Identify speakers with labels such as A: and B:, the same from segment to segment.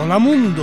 A: Hola mundo.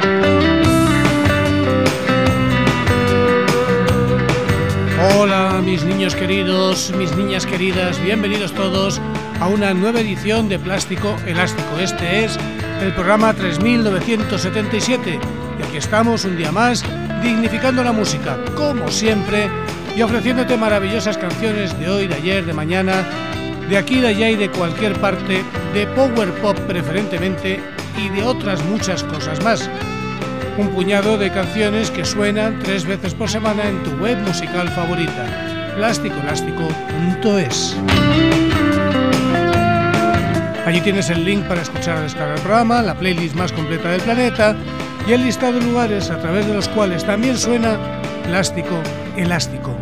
A: Hola mis niños queridos, mis niñas queridas, bienvenidos todos a una nueva edición de Plástico Elástico. Este es el programa 3977 y aquí estamos un día más dignificando la música, como siempre, y ofreciéndote maravillosas canciones de hoy, de ayer, de mañana, de aquí, de allá y de cualquier parte, de power pop preferentemente y de otras muchas cosas más. Un puñado de canciones que suenan 3 veces por semana en tu web musical favorita, plasticoelástico.es. Allí tienes el link para escuchar o descargar el programa, la playlist más completa del planeta y el listado de lugares a través de los cuales también suena Plástico Elástico.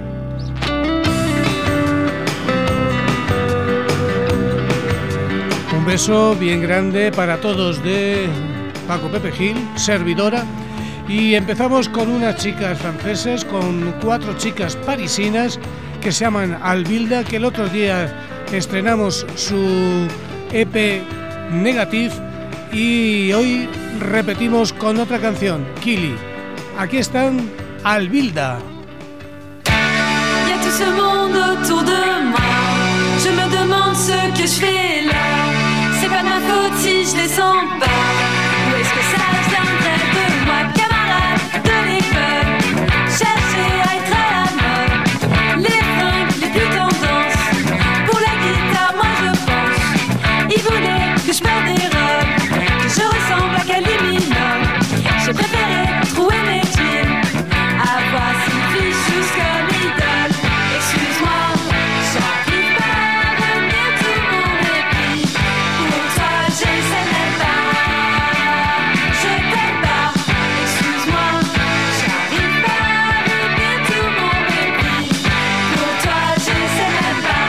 A: Un beso bien grande para todos de Paco Pepe Gil, servidora, y empezamos con unas chicas francesas, con 4 chicas parisinas que se llaman Albilda, que el otro día estrenamos su EP Negative y hoy repetimos con otra canción, Kili. Aquí están Albilda.
B: Il y a tout ce monde autour de moi. Je me demande ce que je fais là. C'est pas ma faute si je les sens pas. Où est-ce que ça viendrait de moi, camarade de l'école? Chercher à être à la mode. Les fringues les plus tendances. Pour la guitare, moi je pense. Ils voulaient que je perde des robes, que je ressemble à Kylie Minogue. J'ai préféré trouver mes jeans, avoir 6 filles juste comme idole. Excuse-moi, j'arrive pas à retenir tout mon mépris. Pour toi, j'essaie même pas, je t'aime pas. Excuse-moi, j'arrive pas à retenir tout mon mépris. Pour toi, j'essaie même pas.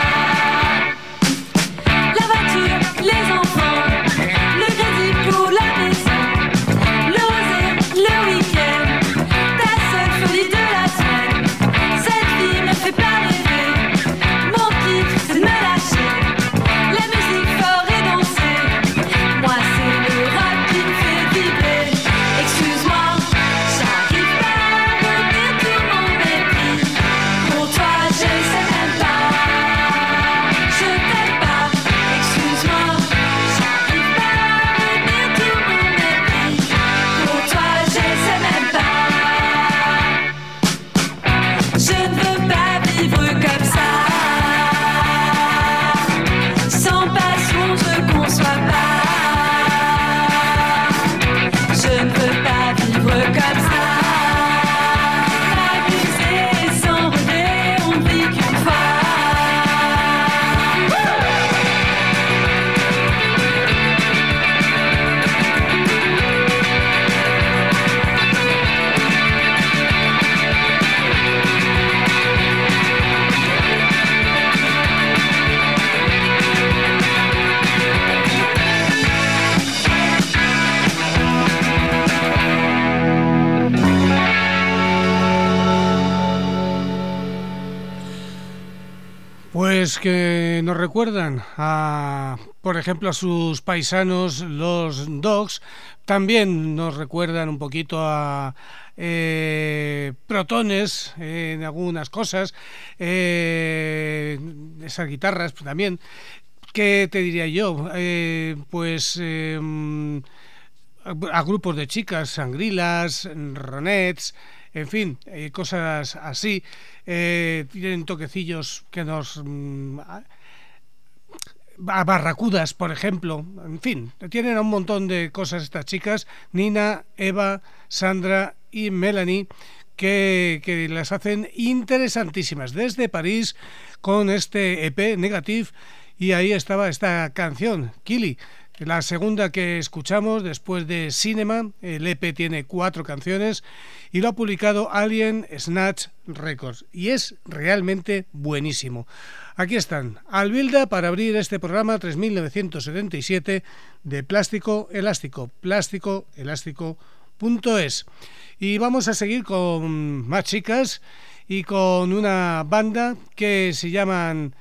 B: La voiture, les enfants, le crédit pour la maison, l'oser, le week-end, ta seule folie de la semaine. Cette vie me fait pas rêver, mon kiff c'est de me lâcher. La musique fort et danser, moi c'est le rock qui me fait vibrer. Excuse-moi, j'arrive pas à retenir tout mon mépris. Pour toi j'essaie même pas, je t'aime pas. Excuse-moi, j'arrive pas à retenir tout mon mépris. Pour toi j'essaie même pas. Je ne veux pas vivre comme ça. Sans passion je conçois pas. Je ne veux pas vivre comme ça. M'abuser sans regret, on ne vit qu'une fois.
A: Pues que nos recuerdan a, por ejemplo, a sus paisanos los Dogs. También nos recuerdan un poquito a Protones en algunas cosas, esas guitarras pues, también. ¿Qué te diría yo? A grupos de chicas, Sangrilas, Ronettes, en fin, cosas así. Tienen toquecillos que nos... a Barracudas, por ejemplo, en fin, tienen un montón de cosas estas chicas, Nina, Eva, Sandra y Melanie, que las hacen interesantísimas desde París con este EP Negative, y ahí estaba esta canción, Kili, la segunda que escuchamos después de Cinema. El EP tiene 4 canciones y lo ha publicado Alien Snatch Records y es realmente buenísimo. Aquí están, Albilda, para abrir este programa 3977 de Plástico Elástico, plasticoelástico.es. Y vamos a seguir con más chicas y con una banda que se llaman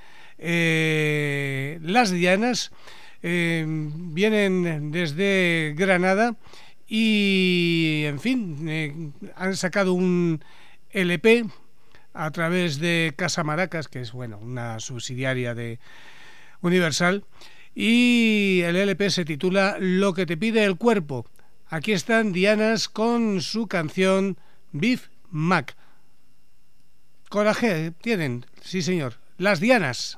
A: Las Dianas. Vienen desde Granada y en fin, han sacado un LP a través de Casa Maracas, que es bueno, una subsidiaria de Universal, y el LP se titula Lo que te pide el cuerpo. Aquí están Dianas con su canción Beef Mac. Coraje tienen, sí señor, las Dianas.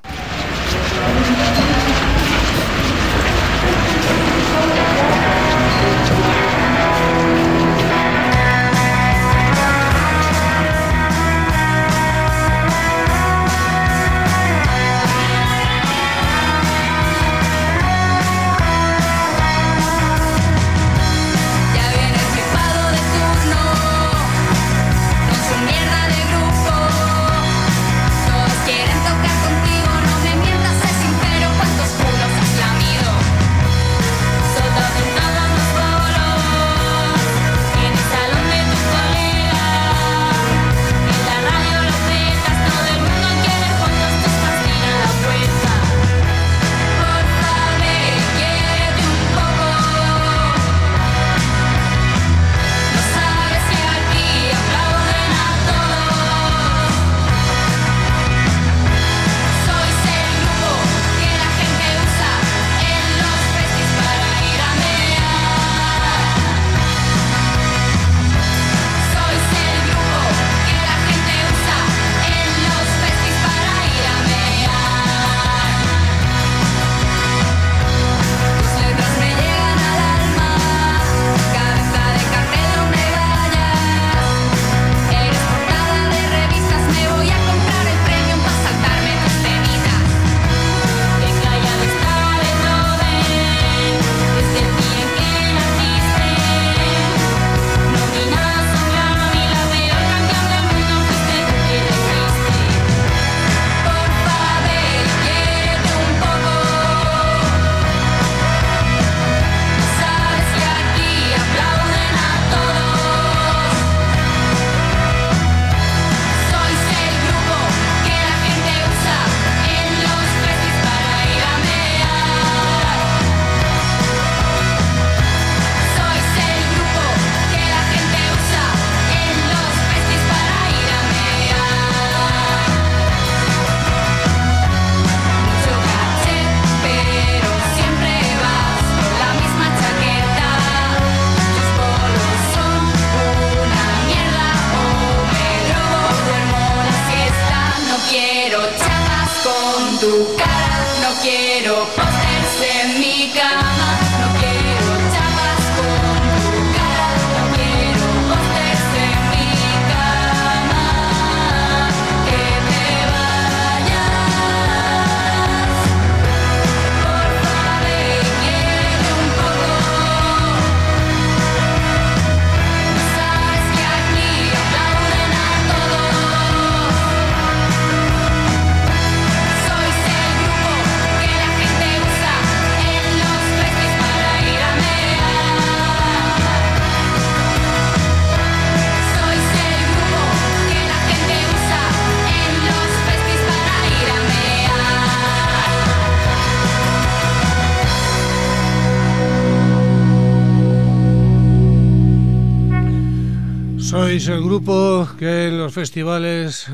A: Sois el grupo que en los festivales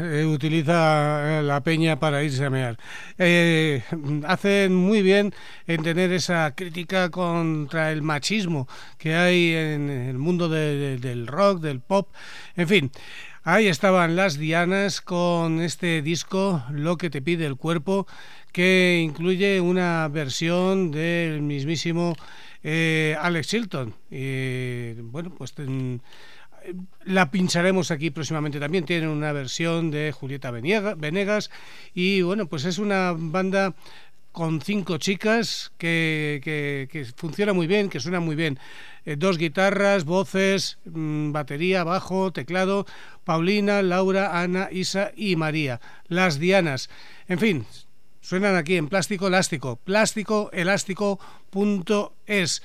A: utiliza la peña para irse a mear. Hacen muy bien en tener esa crítica contra el machismo que hay en el mundo del rock, del pop, en fin. Ahí estaban las Dianas con este disco Lo que te pide el cuerpo, que incluye una versión del mismísimo Alex Chilton. Bueno, pues la pincharemos aquí próximamente también. Tienen una versión de Julieta Venegas y bueno, pues es una banda con 5 chicas que funciona muy bien, que suena muy bien. 2 guitarras, voces, batería, bajo, teclado, Paulina, Laura, Ana, Isa y María, las Dianas. En fin, suenan aquí en Plástico Elástico, plásticoelástico.es.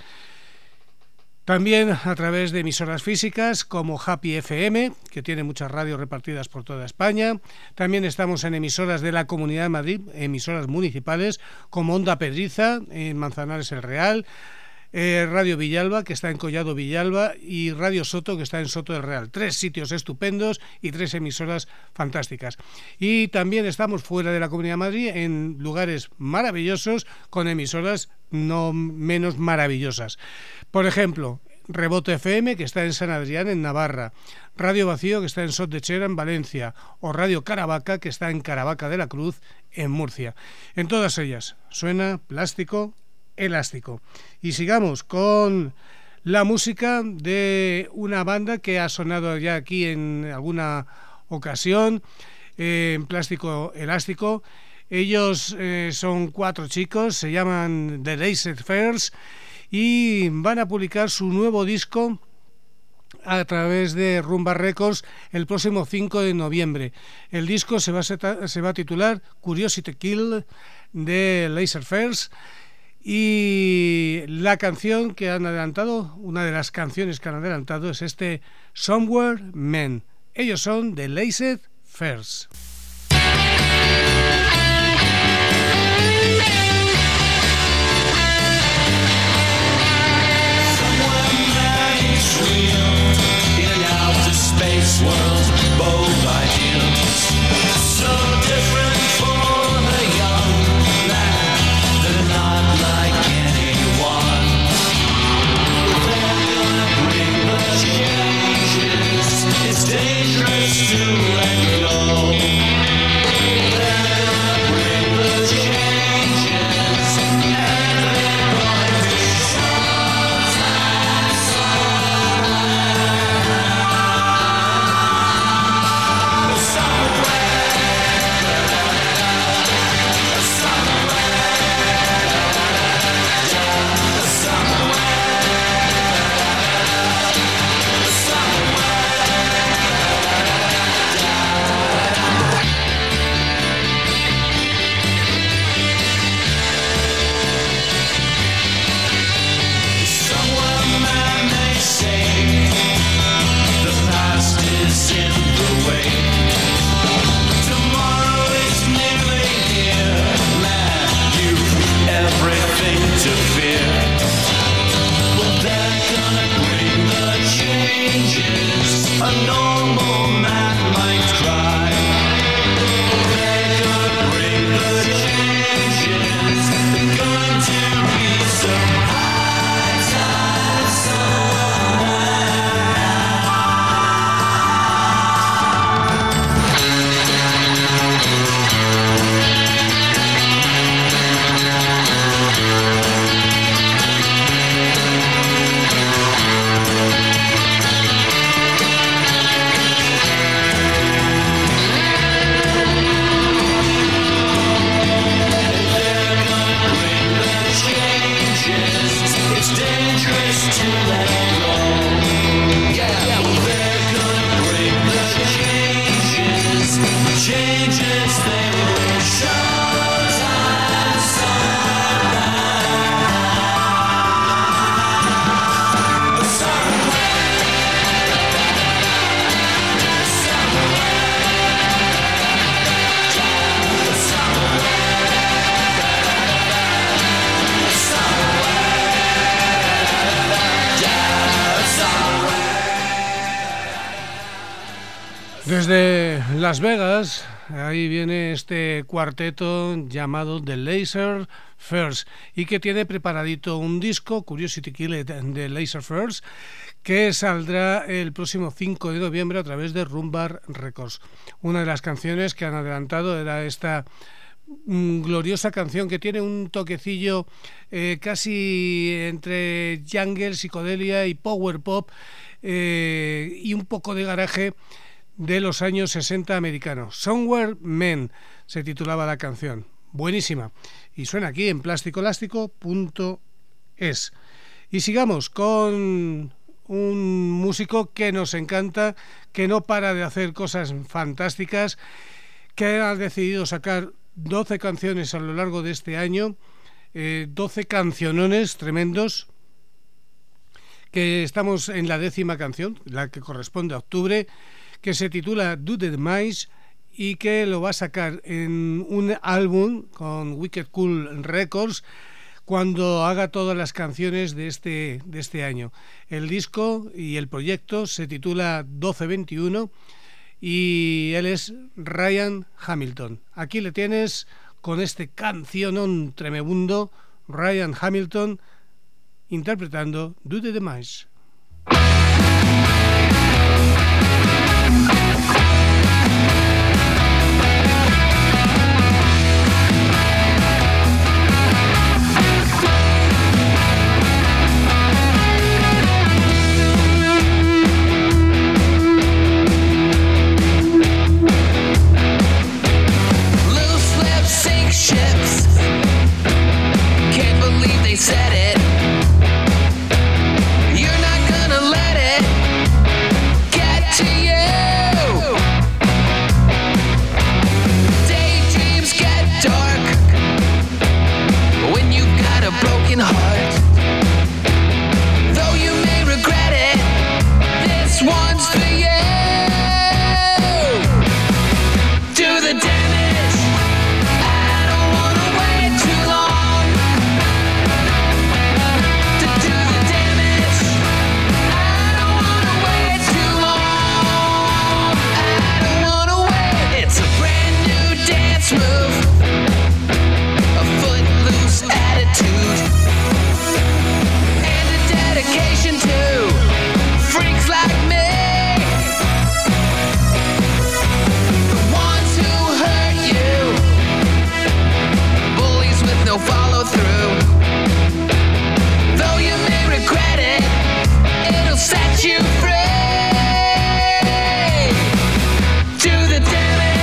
A: También a través de emisoras físicas como Happy FM, que tiene muchas radios repartidas por toda España. También estamos en emisoras de la Comunidad de Madrid, emisoras municipales como Onda Pedriza, en Manzanares el Real, Radio Villalba, que está en Collado Villalba, y Radio Soto, que está en Soto del Real. 3 sitios estupendos y 3 emisoras fantásticas. Y también estamos fuera de la Comunidad de Madrid, en lugares maravillosos, con emisoras no menos maravillosas. Por ejemplo, Rebote FM, que está en San Adrián, en Navarra, Radio Vacío, que está en Sot de Chera, en Valencia, o Radio Caravaca, que está en Caravaca de la Cruz, en Murcia. En todas ellas suena Plástico Elástico. Y sigamos con la música de una banda que ha sonado ya aquí en alguna ocasión, en Plástico Elástico. Ellos son 4 chicos, se llaman The Laser Fairs y van a publicar su nuevo disco a través de Rumba Records el próximo 5 de noviembre. El disco se va a titular Curiosity Kill de Laser Fairs. Y la canción que han adelantado, una de las canciones que han adelantado, es este Somewhere Men. Ellos son The Laser Fairs.
C: Space world, bold ideals, so different for the young man. They're not like anyone. They're gonna bring the changes. It's dangerous to let go. They're gonna bring the changes, and they're going to show time somewhere.
A: Desde Las Vegas, ahí viene este cuarteto llamado The Laser Fairs y que tiene preparadito un disco, Curiosity Kill de Laser Fairs, que saldrá el próximo 5 de noviembre a través de Rumbar Records. Una de las canciones que han adelantado era esta gloriosa canción que tiene un toquecillo casi entre jungle, psicodelia y power pop y un poco de garaje de los años 60 americanos. Somewhere Men se titulaba la canción. Buenísima. Y suena aquí en plasticoelástico.es. Y sigamos con un músico que nos encanta, que no para de hacer cosas fantásticas, que ha decidido sacar 12 canciones a lo largo de este año, 12 cancionones tremendos, que estamos en la 10ª canción, la que corresponde a octubre, que se titula Do the Mice y que lo va a sacar en un álbum con Wicked Cool Records cuando haga todas las canciones de este año. El disco y el proyecto se titula 1221 y él es Ryan Hamilton. Aquí le tienes con este cancionón tremebundo, Ryan Hamilton interpretando Do the Demise.
D: Ships, can't believe they said it. You're not gonna let it get to you. Daydreams get dark when you've got a broken heart. Though you may regret it, this one's for you. Do the damage. Move, a footloose attitude, and a dedication to freaks like me, the ones who hurt you, bullies with no follow through. Though you may regret it, it'll set you free. Do the damage.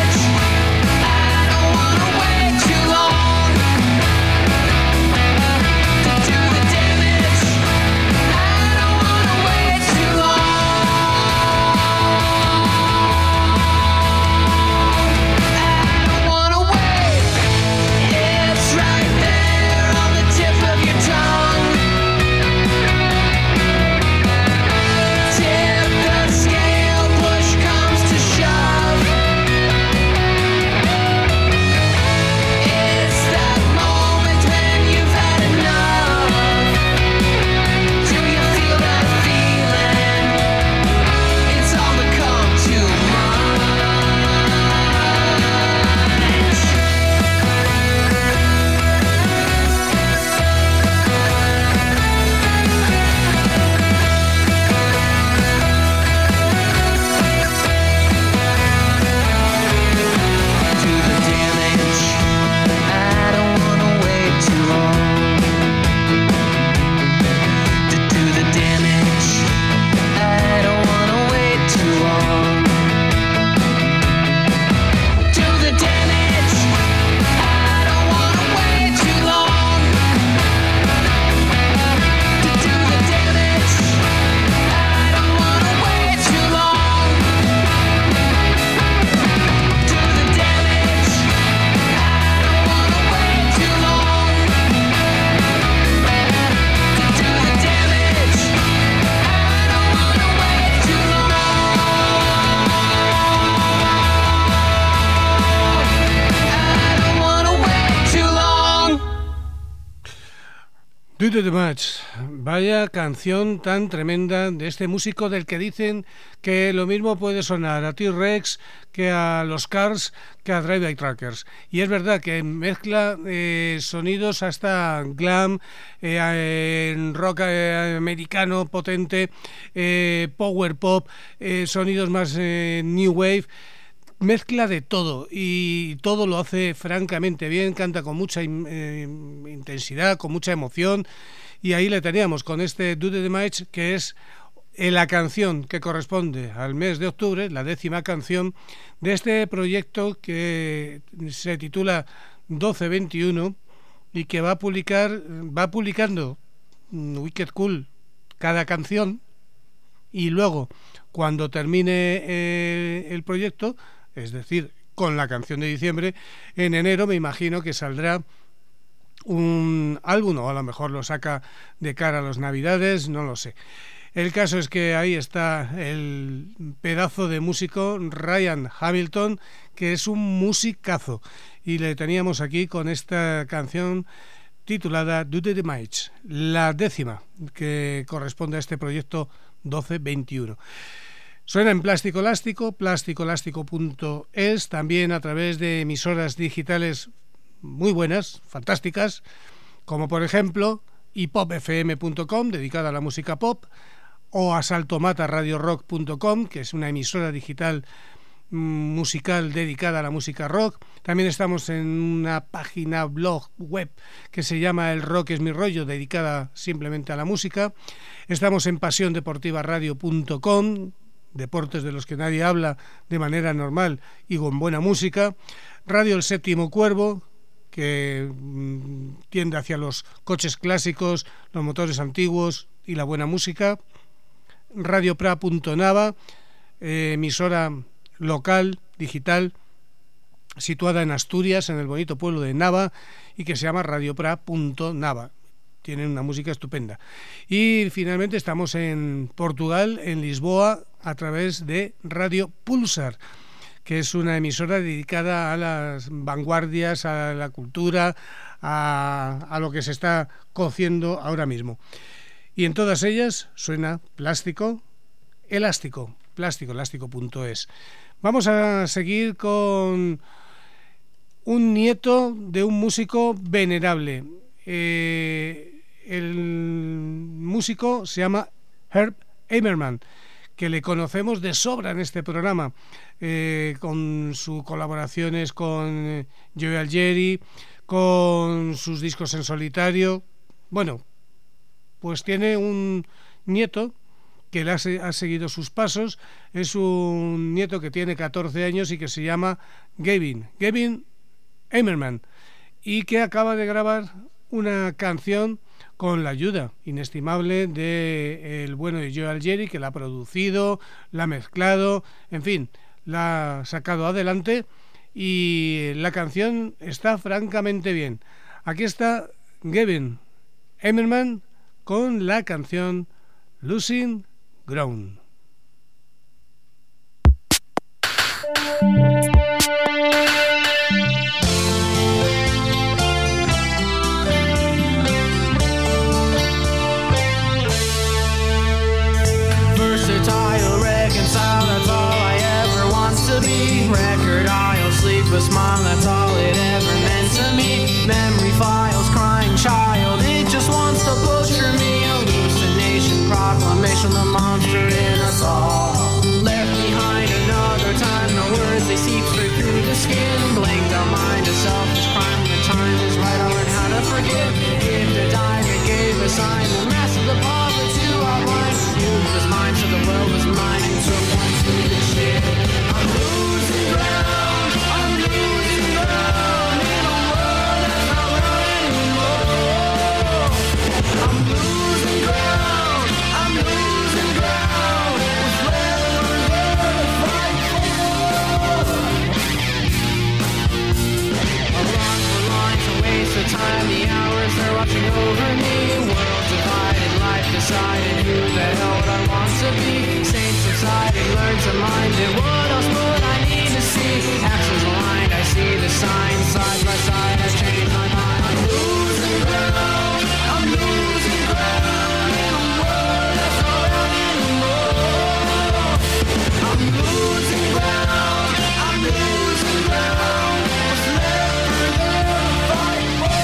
A: Do the Match, vaya canción tan tremenda de este músico del que dicen que lo mismo puede sonar a T-Rex que a los Cars que a Drive-By Truckers. Y es verdad que mezcla sonidos hasta glam, rock americano potente, power pop, sonidos más new wave. Mezcla de todo y todo lo hace francamente bien, canta con mucha intensidad, con mucha emoción, y ahí le teníamos con este Do the Match, que es la canción que corresponde al mes de octubre, la 10ª canción de este proyecto que se titula 1221 y que va publicando Wicked Cool cada canción, y luego cuando termine el proyecto, es decir, con la canción de diciembre, en enero me imagino que saldrá un álbum, o a lo mejor lo saca de cara a las Navidades, no lo sé. El caso es que ahí está el pedazo de músico Ryan Hamilton, que es un musicazo, y le teníamos aquí con esta canción titulada Do the Damage, la 10ª que corresponde a este proyecto 1221. Suena en Plástico Elástico, plásticoelástico.es, también a través de emisoras digitales muy buenas, fantásticas, como por ejemplo hipopfm.com, dedicada a la música pop, o asaltomataradiorock.com, que es una emisora digital musical dedicada a la música rock. También estamos en una página blog web que se llama El Rock es mi rollo, dedicada simplemente a la música. Estamos en pasiondeportivaradio.com, deportes de los que nadie habla de manera normal y con buena música. Radio El Séptimo Cuervo, que tiende hacia los coches clásicos, los motores antiguos y la buena música. radiopra.nava, emisora local, digital, situada en Asturias, en el bonito pueblo de Nava, y que se llama radiopra.nava. Tienen una música estupenda. Y finalmente estamos en Portugal, en Lisboa, a través de Radio Pulsar, que es una emisora dedicada a las vanguardias, a la cultura, a lo que se está cociendo ahora mismo. Y en todas ellas suena Plástico Elástico, plásticoelástico.es. Vamos a seguir con un nieto de un músico venerable. El músico se llama Herb Eimerman, que le conocemos de sobra en este programa, con sus colaboraciones con Joe Algeri, con sus discos en solitario. Bueno, pues tiene un nieto que ha seguido sus pasos. Es un nieto que tiene 14 años y que se llama Gavin Eimerman, y que acaba de grabar una canción con la ayuda inestimable de el bueno de Joe Algeri, que la ha producido, la ha mezclado, en fin, la ha sacado adelante, y la canción está francamente bien. Aquí está Gavin Eimerman con la canción Losing Ground.
E: Versatile, reconcile, that's all I ever want to be. Record aisle, sleepless smile, that's all it ever meant to me. Memory files, crying child, it just wants to butcher me. Hallucination, proclamation, the monster in us all. Left behind another time, the words they seep straight through the skin. Blink the mind, a selfish crime, the time is right, I learned how to forgive. If the diamond gave a sign, the rest of the poverty to our mind. Youth was mine, so the world was mine, and took one to the shit. I'm losing ground, I'm losing ground, in a world that's not right anymore. I'm losing ground, I'm losing ground, what's left for there to fight for? A run for lines, a waste of time, the hours are watching over me. World divided, life decided, who the hell would I want to be? Saints subsiding, learn to mind it, what else would I need to see? Actions aligned, I see the signs, side by side, I change my mind. I'm losing ground, I'm losing ground, in a world that's not right anymore. I'm losing ground, I'm losing ground, what's left for them to fight for?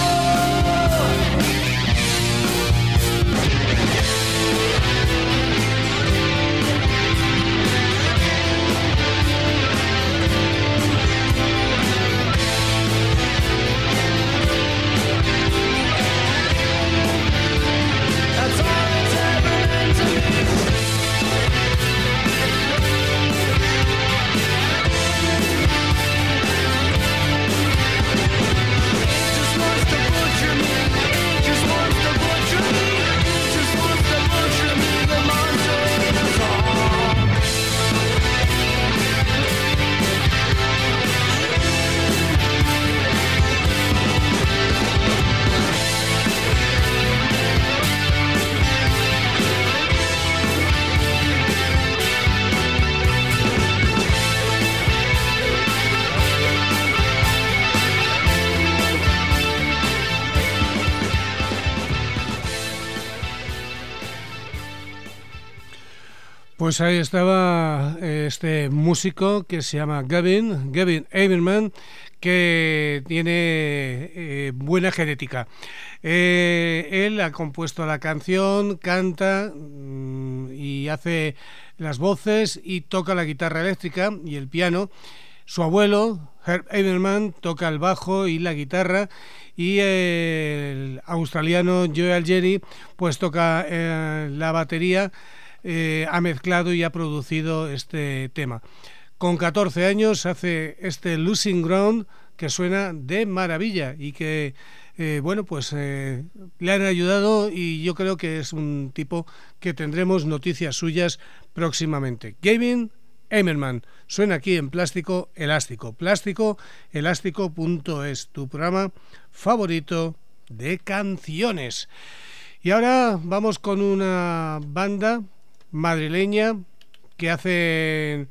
A: Pues ahí estaba este músico que se llama Gavin Haberman, que tiene buena genética. Él ha compuesto la canción, canta y hace las voces y toca la guitarra eléctrica y el piano. Su abuelo, Herb Haberman, toca el bajo y la guitarra, y el australiano Joe Algeri pues toca la batería. Ha mezclado y ha producido este tema. Con 14 años hace este Losing Ground, que suena de maravilla y que le han ayudado, y yo creo que es un tipo que tendremos noticias suyas próximamente. Gavin Haberman suena aquí en Plástico Elástico. Plásticoelástico.es, tu programa favorito de canciones. Y ahora vamos con una banda madrileña que hacen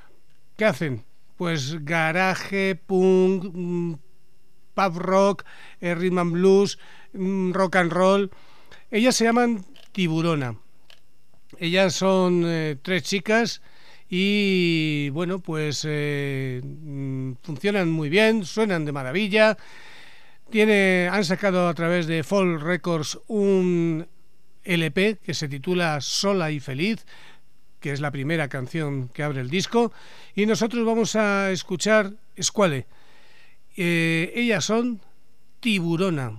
A: pues garaje, punk, pub rock, rhythm and blues, rock and roll. Ellas se llaman Tiburona. Ellas son 3 chicas y bueno, pues funcionan muy bien, suenan de maravilla. Han sacado a través de Folk Records un LP que se titula Sola y Feliz, que es la primera canción que abre el disco, y nosotros vamos a escuchar Squale. Ellas son Tiburona.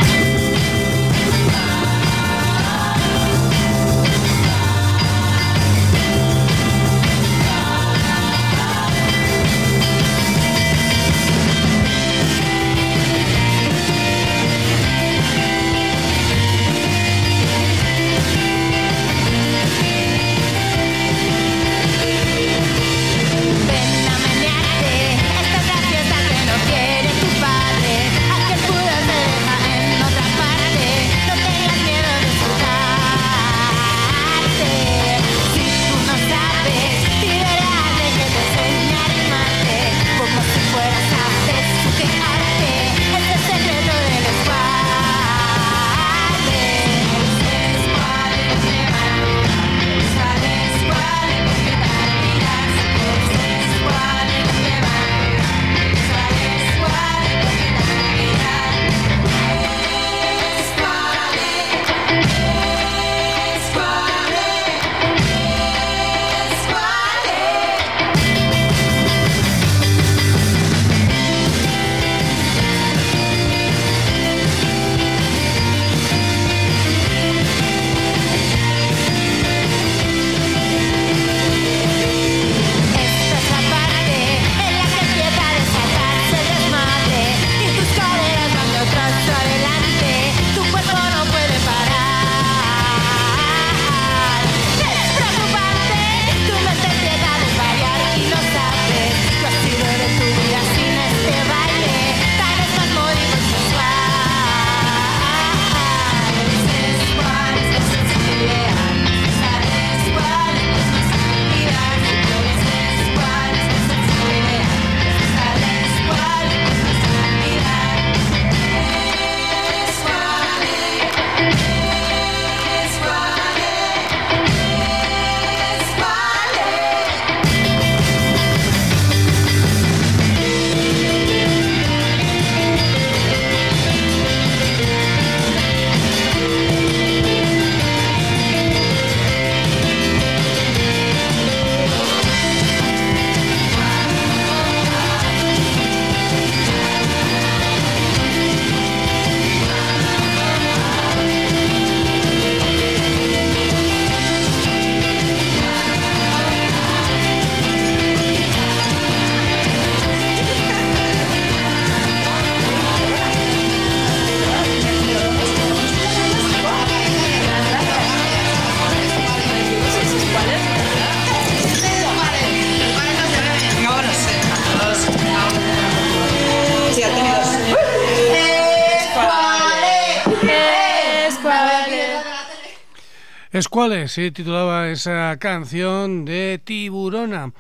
A: Squale se titulaba esa canción de Tiburona,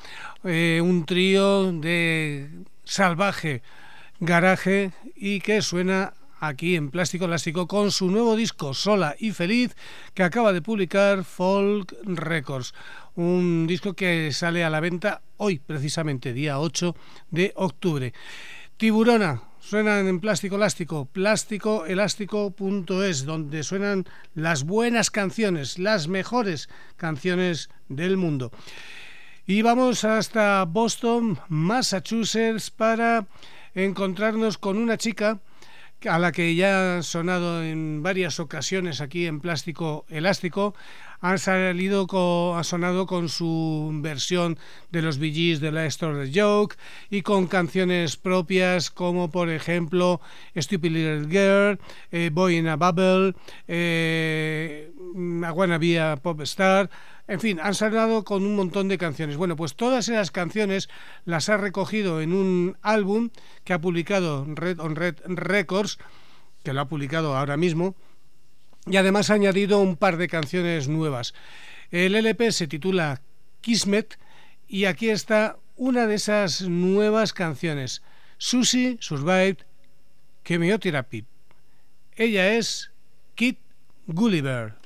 A: un trío de salvaje garaje y que suena aquí en Plástico Elástico con su nuevo disco Sola y Feliz, que acaba de publicar Folk Records, un disco que sale a la venta hoy, precisamente día 8 de octubre. Tiburona suenan en Plástico Elástico, plásticoelástico.es, donde suenan las buenas canciones, las mejores canciones del mundo. Y vamos hasta Boston, Massachusetts, para encontrarnos con una chica a la que ya ha sonado en varias ocasiones aquí en Plástico Elástico. Ha sonado con su versión de los Bee Gees de Let's Start the Joke y con canciones propias como por ejemplo Stupid Little Girl, Boy in a Bubble, I Wanna Be a Pop Star. En fin, han sonado con un montón de canciones. Bueno, pues todas esas canciones las ha recogido en un álbum que ha publicado Red on Red Records, que lo ha publicado ahora mismo, y además ha añadido un par de canciones nuevas. El LP se titula Kismet y aquí está una de esas nuevas canciones, Susie Survived Chemotherapy. Ella es Kit Gulliver.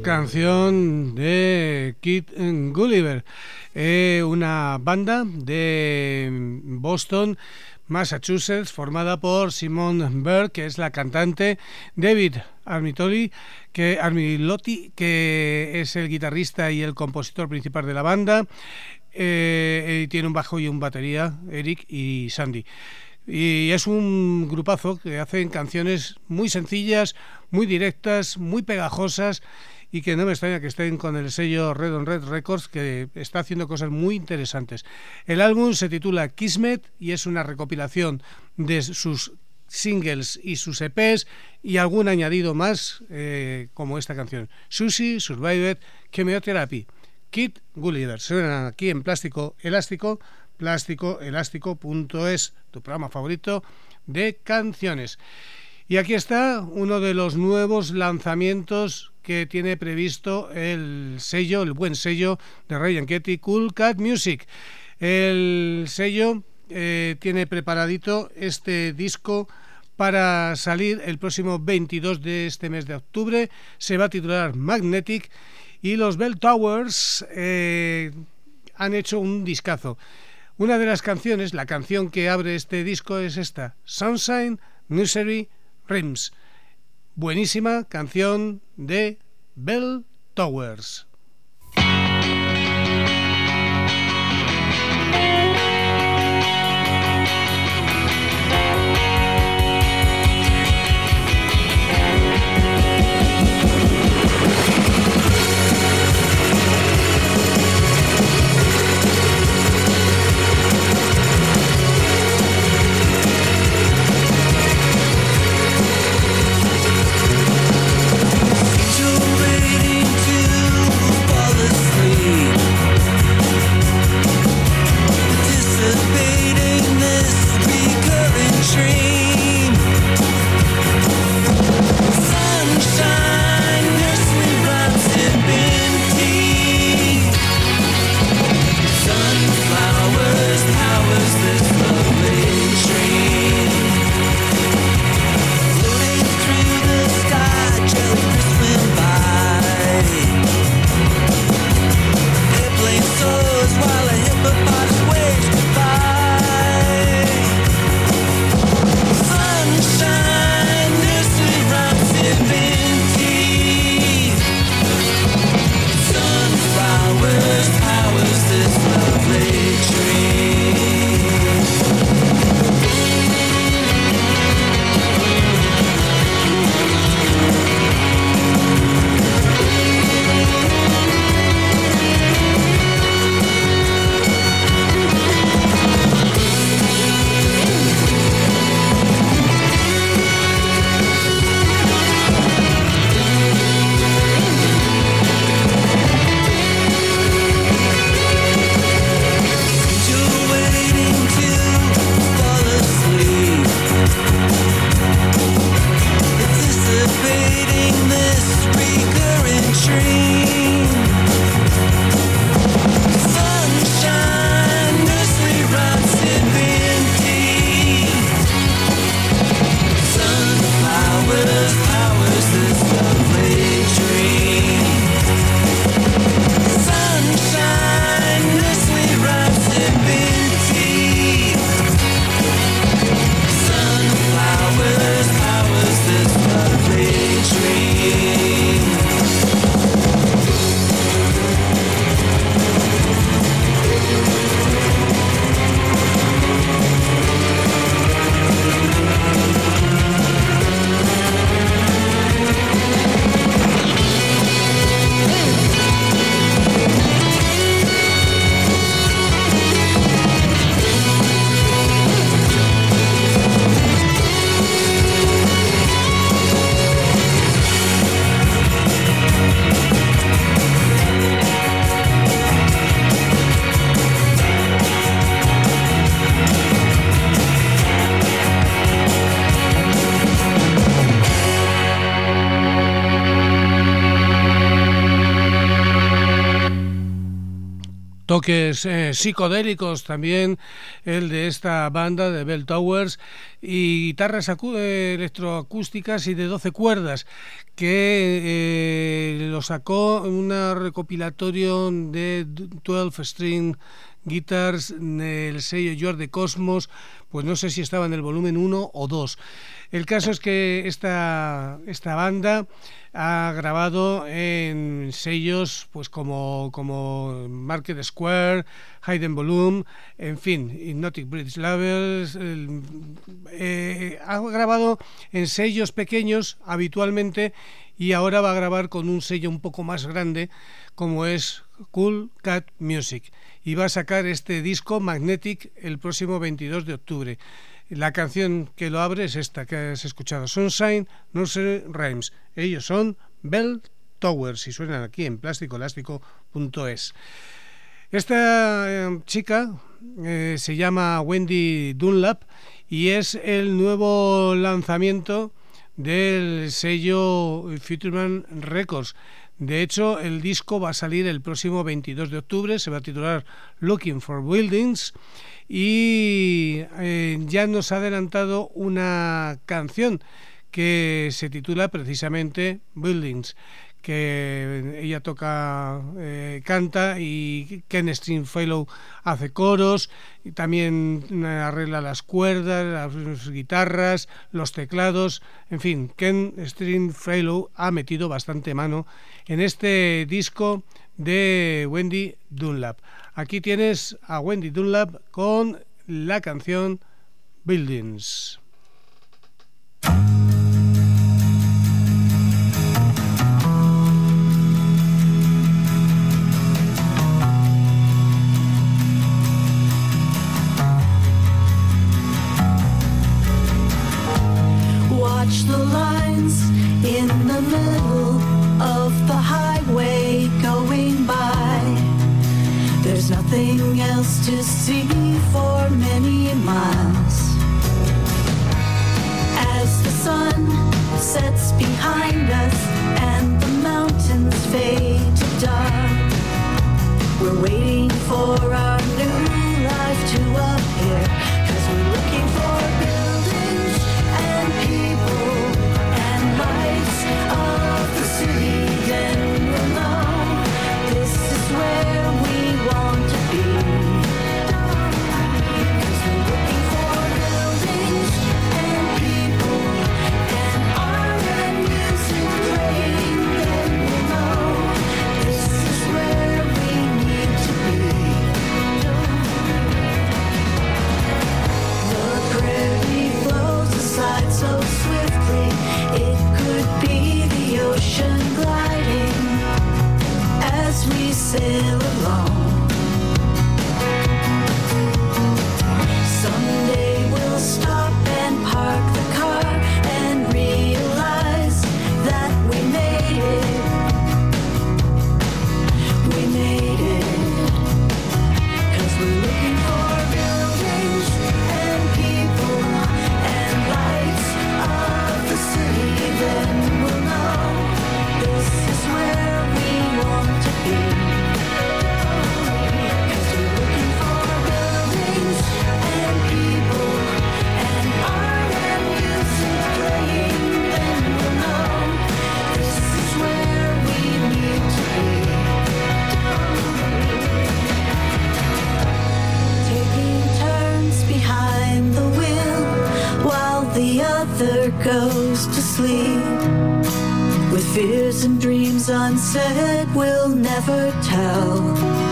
A: canción de Kid Gulliver, una banda de Boston, Massachusetts, formada por Simone Berg, que es la cantante, David Armilotti, que es el guitarrista y el compositor principal de la banda, y tiene un bajo y un batería, Eric y Sandy. Y es un grupazo que hacen canciones muy sencillas, muy directas, muy pegajosas, y que no me extraña que estén con el sello Red on Red Records, que está haciendo cosas muy interesantes. El álbum se titula Kismet y es una recopilación de sus singles y sus EPs y algún añadido más, como esta canción, Susie Survived Chemotherapy. Kid Gulliver, suenan aquí en Plástico Elástico, plásticoelástico.es, tu programa favorito de canciones. Y aquí está uno de los nuevos lanzamientos que tiene previsto el buen sello de Ray Yanketti, Cool Cat Music. El sello tiene preparadito este disco para salir el próximo 22 de este mes de octubre. Se va a titular Magnetic y los Bell Towers han hecho un discazo. Una de las canciones, la canción que abre este disco es esta, Sunshine Nursery Rhymes. Buenísima canción de Bell Towers.
C: Waiting to
A: toques psicodélicos también el de esta banda de Bell Towers, y guitarras electroacústicas y de 12 cuerdas, que lo sacó en un recopilatorio de 12 String Guitars, el sello George de Cosmos, pues no sé si estaba en el volumen 1 o 2. El caso es que esta banda ha grabado en sellos pues como Market Square, Hayden Volume, en fin, Hypnotic British Labels. Ha grabado en sellos pequeños habitualmente, y ahora va a grabar con un sello un poco más grande como es Cool Cat Music, y va a sacar este disco Magnetic el próximo 22 de octubre. La canción que lo abre es esta que has escuchado, Sunshine Nursery Rhymes. Ellos son Bell Towers y suenan aquí en plásticoelástico.es. Esta chica se llama Wendy Dunlap y es el nuevo lanzamiento del sello Futureman Records. De hecho, el disco va a salir el próximo 22 de octubre, se va a titular Looking for Buildings, y ya nos ha adelantado una canción que se titula precisamente Buildings, que ella toca, canta, y Ken Stringfellow hace coros y también arregla las cuerdas, las guitarras, los teclados. En fin, Ken Stringfellow ha metido bastante mano en este disco de Wendy Dunlap. Aquí tienes a Wendy Dunlap con la canción Buildings.
F: Watch the lines in the middle of the highway going by. There's nothing else to see for many miles. As the sun sets behind us and the mountains fade to dark, we're waiting for our new life to appear, 'cause we're looking for buildings and people and lights of the city. Then we'll know this is where we want to be, 'cause we're looking for buildings and people and art and music playing. Then we'll know this is where we need to be. The prairie flows aside so swiftly, it could be the ocean gliding as we sail along. Someday we'll stop and park the car and realize that we made it. We made it. 'Cause we're looking for buildings and people and lights of the city. Then we'll know this is where we want to be. 'Cause we're looking for buildings and people and art and music playing. Then we'll know this is where we need to be. Taking turns behind the wheel while the other goes to sleep. With fears and dreams unsaid, we'll never tell.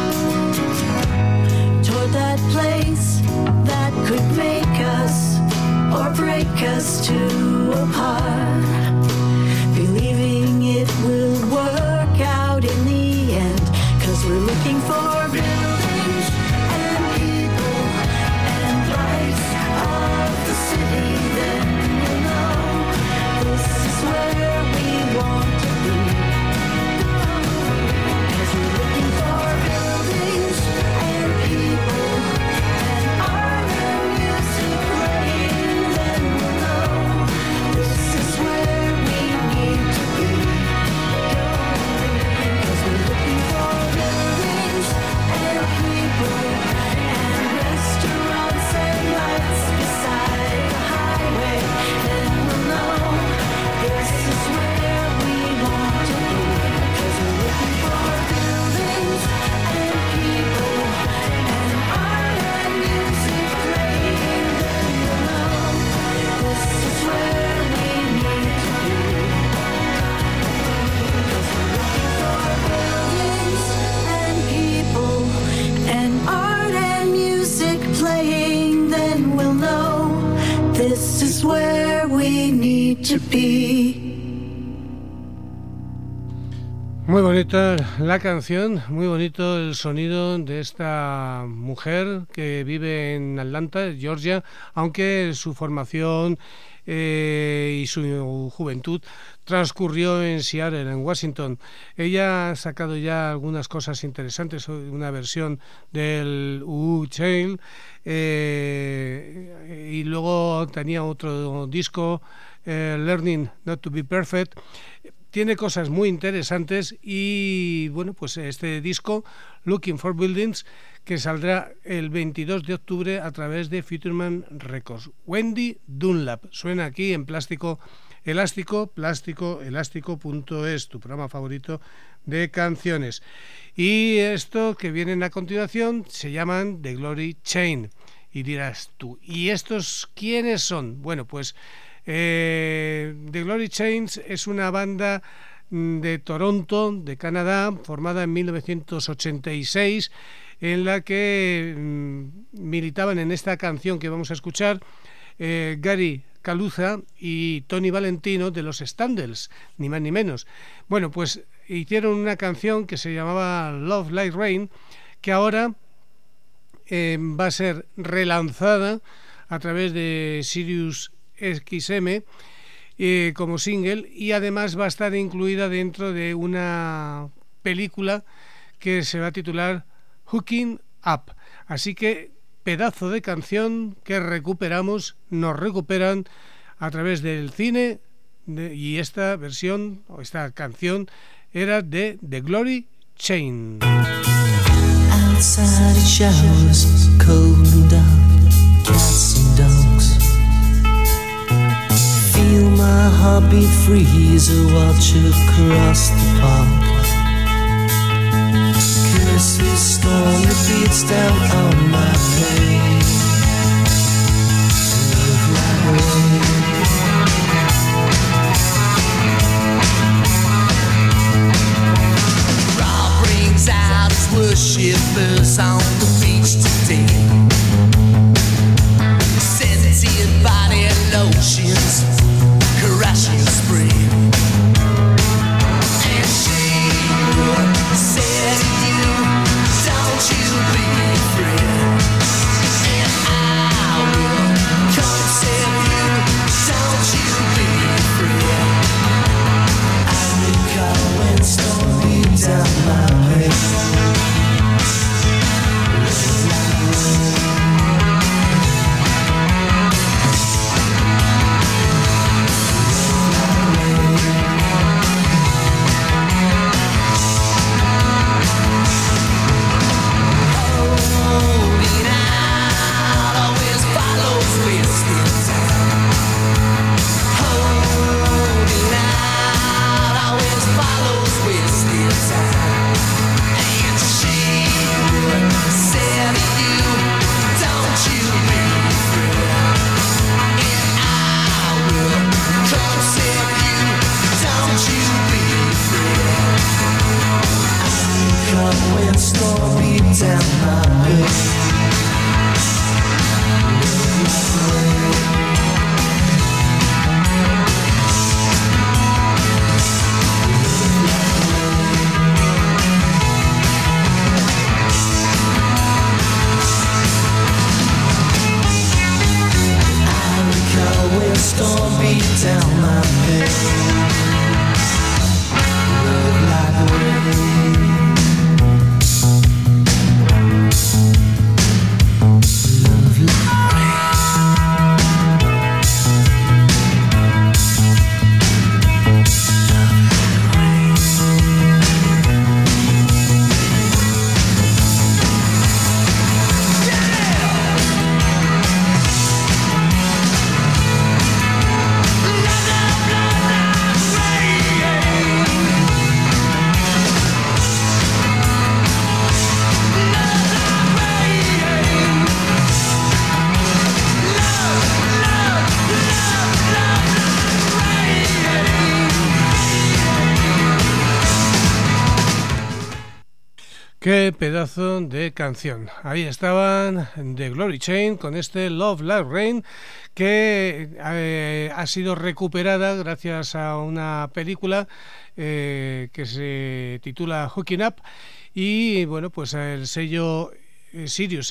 F: Toward that place that could make us or break us two apart. Believing it will work out in the end. 'Cause we're looking for buildings and people and lights of the city. Then we'll know this is where we want to be. 'Cause we're looking for buildings and people and art and music playing. Then we'll know this is where need to be.
A: Muy bonita la canción, muy bonito el sonido de esta mujer que vive en Atlanta, Georgia, aunque su formación y su juventud transcurrió en Seattle, en Washington. Ella ha sacado ya algunas cosas interesantes, una versión del U-Chain, y luego tenía otro disco, Learning Not to Be Perfect. Tiene cosas muy interesantes y bueno, pues este disco Looking for Buildings, que saldrá el 22 de octubre a través de Futureman Records. Wendy Dunlap suena aquí en Plástico Elástico, plásticoelástico.es, tu programa favorito de canciones. Y esto que vienen a continuación se llaman The Glory Chain. Y dirás tú, ¿y estos quiénes son? Bueno, pues The Glory Chains es una banda de Toronto, de Canadá, formada en 1986, en la que militaban en esta canción que vamos a escuchar Gary Caluza y Tony Valentino de los Standells, ni más ni menos. Bueno, pues hicieron una canción que se llamaba Love Like Rain, que ahora va a ser relanzada a través de Sirius XM como single, y además va a estar incluida dentro de una película que se va a titular Hooking Up. Así que pedazo de canción que nos recuperan a través del cine, y esta versión o esta canción era de The Glory Chain.
G: Outside it showers, cold and dark, cats and dogs. Feel my heartbeat freeze a watch across the park. Curse this storm that beats down on my pain. Love like rain. Rob brings out his worshippers on the beach today. Scented body lotions, crashing spring. And she said to you, don't you be afraid. And I will come save you, don't you be afraid. I recall when storm beat down my pain.
A: Qué pedazo de canción. Ahí estaban The Glory Chain con este Love Like Rain, que ha sido recuperada gracias a una película que se titula Hooking Up, y bueno, pues el sello Sirius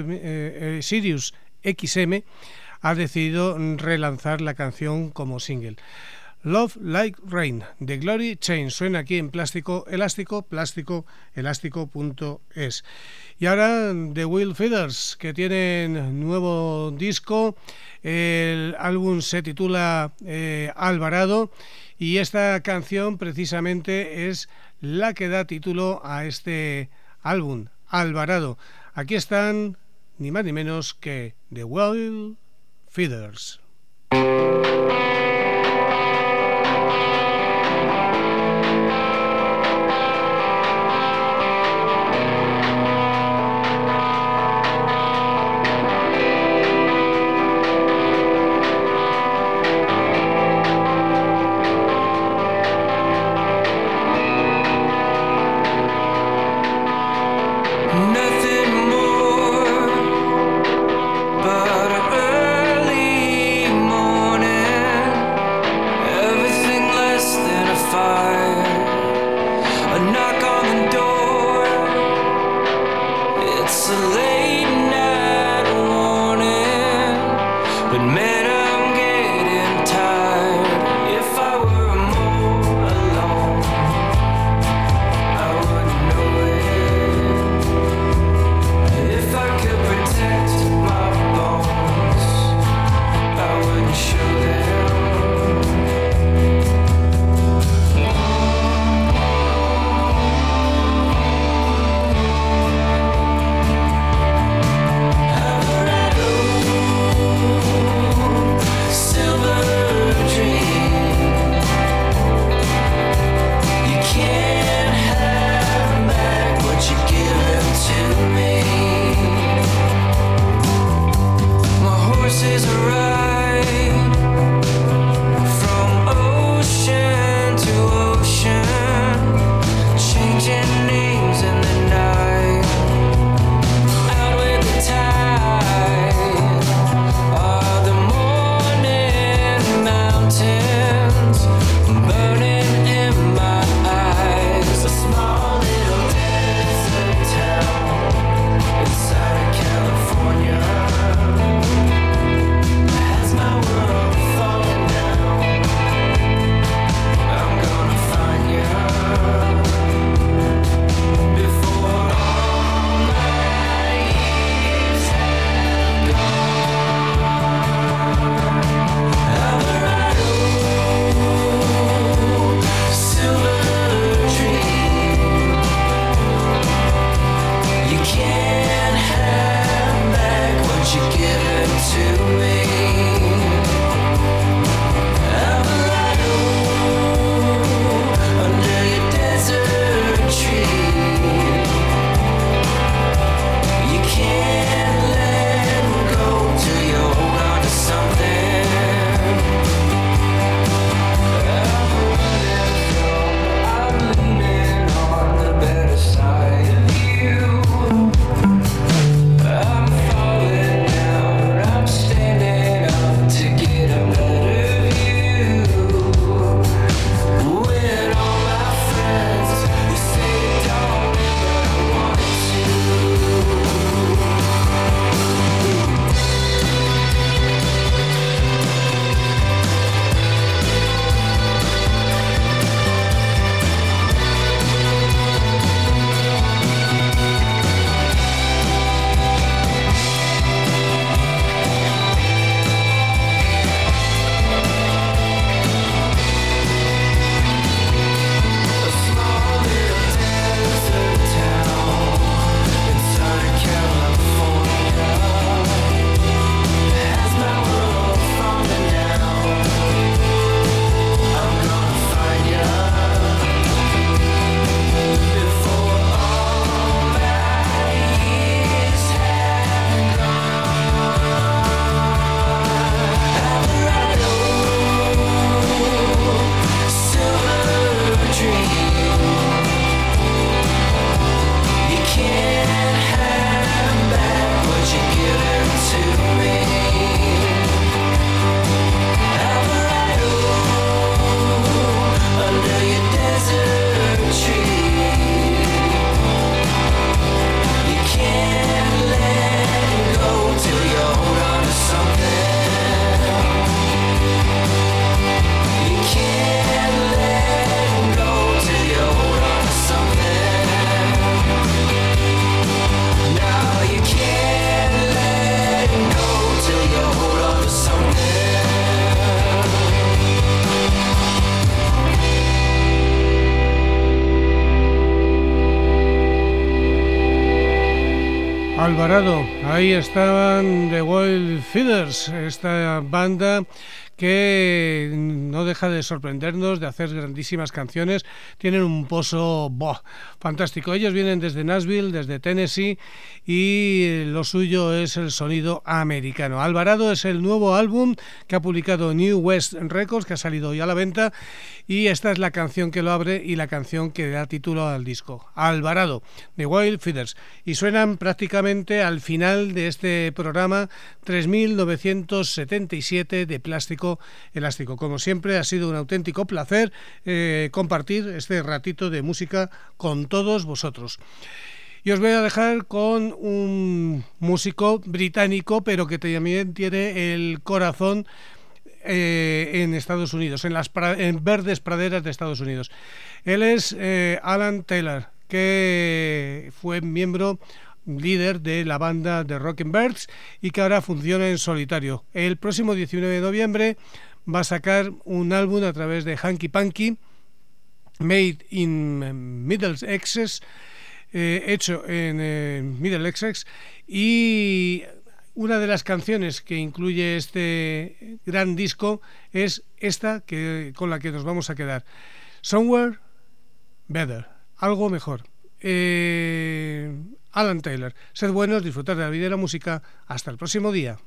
A: XM ha decidido relanzar la canción como single. Love Like Rain, The Glory Chain, suena aquí en Plástico Elástico, plásticoelástico.es. Y ahora The Will Feeders, que tienen nuevo disco. El álbum se titula Alvarado, y esta canción precisamente es la que da título a este álbum, Alvarado. Aquí están ni más ni menos que The Will Feeders. Alvarado, ahí estaban The Wild Feathers, esta banda que no deja de sorprendernos, de hacer grandísimas canciones. Tienen un pozo fantástico. Ellos vienen desde Nashville, desde Tennessee, y lo suyo es el sonido americano. Alvarado es el nuevo álbum que ha publicado New West Records, que ha salido hoy a la venta, y esta es la canción que lo abre y la canción que da título al disco, Alvarado, de Wild Feathers. Y suenan prácticamente al final de este programa 3977 de Plástico Elástico. Como siempre, ha sido un auténtico placer compartir este ratito de música con todos vosotros. Y os voy a dejar con un músico británico, pero que también tiene el corazón en Estados Unidos, en verdes praderas de Estados Unidos. Él es Alan Taylor, que fue miembro líder de la banda de Rockin' Birds y que ahora funciona en solitario. El próximo 19 de noviembre va a sacar un álbum a través de Hanky Panky, Made in Middlesex, hecho en Middlesex, y una de las canciones que incluye este gran disco es esta con la que nos vamos a quedar, Somewhere Better, algo mejor. Alan Taylor. Sed buenos, disfrutar de la vida y la música. Hasta el próximo día.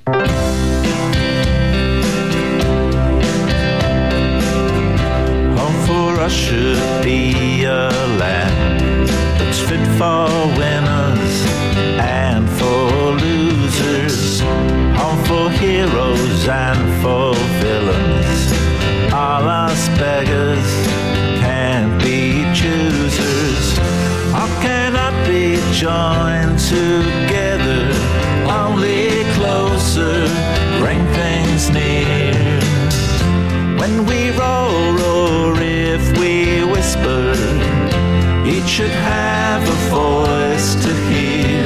H: Home for us should be a land that's fit for winners and for losers. Home for heroes and for villains. All us beggars can't be choosers. All cannot be joined together, only closer bring things near. When we roll or if we whisper, each should have a voice to hear.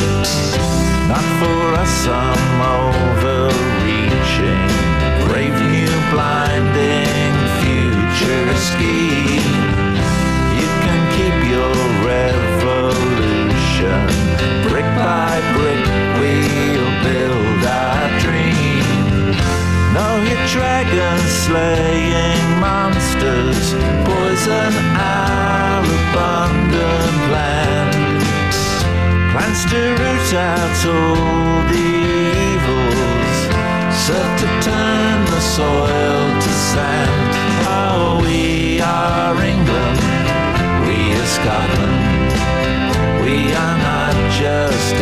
H: Not for us some overreaching, brave new blinding future scheme. You can keep your revolution, brick by brick we'll build our dream. Know your dragon slaying monsters poison our abundant land. Plans to root out all the evils, serve to turn the soil to sand. Oh, we are England, we are Scotland, we are not just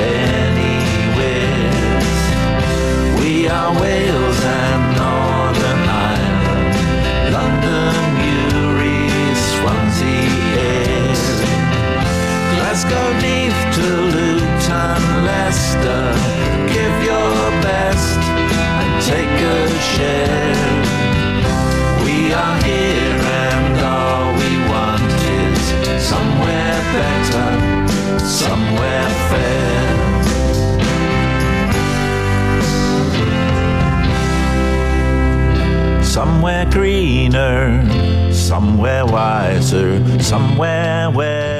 H: anywhere. We are Wales and Northern Ireland, London, Newry, Swansea, Ayr, Glasgow, Neath to Luton, Leicester. Give your best and take a share. We are here and all we want is somewhere better, somewhere fair. Somewhere greener, somewhere wiser, somewhere where